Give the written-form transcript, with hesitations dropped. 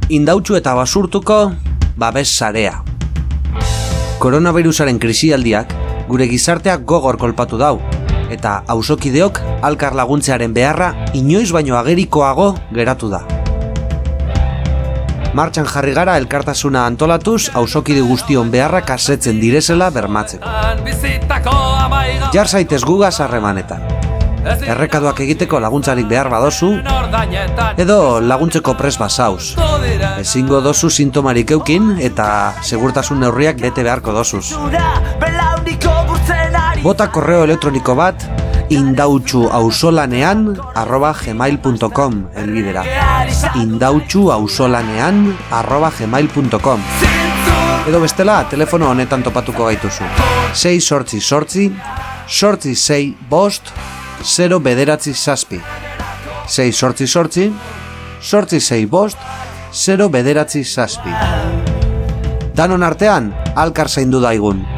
Indautxu eta basurtuko babes sarea. Koronavirusaren krisialdiak gure gizarteak gogor kolpatu dau, eta auzokideok alkar laguntzearen beharra inoiz baino agerikoago geratu da. Martxan jarri gara elkartasuna antolatuz auzokide guztion beharrak asetzen direzela bermatzeko. Jar zaitez gugaz harremanetan. Errekaduak egiteko laguntzarik behar badozu, edo laguntzeko pres bazauz. Ezingo dozu sintomarik eukin eta segurtasun neurriak bete beharko dozuz. Bota korreo elektroniko bat indautxuauzolanean@gmail.com elbidera. indautxuauzolanean@gmail.com. Edo bestela, telefono honetan topatuko gaituzu. 688 865 0 688 865 0 Danon artean, alkar zaindu daigun.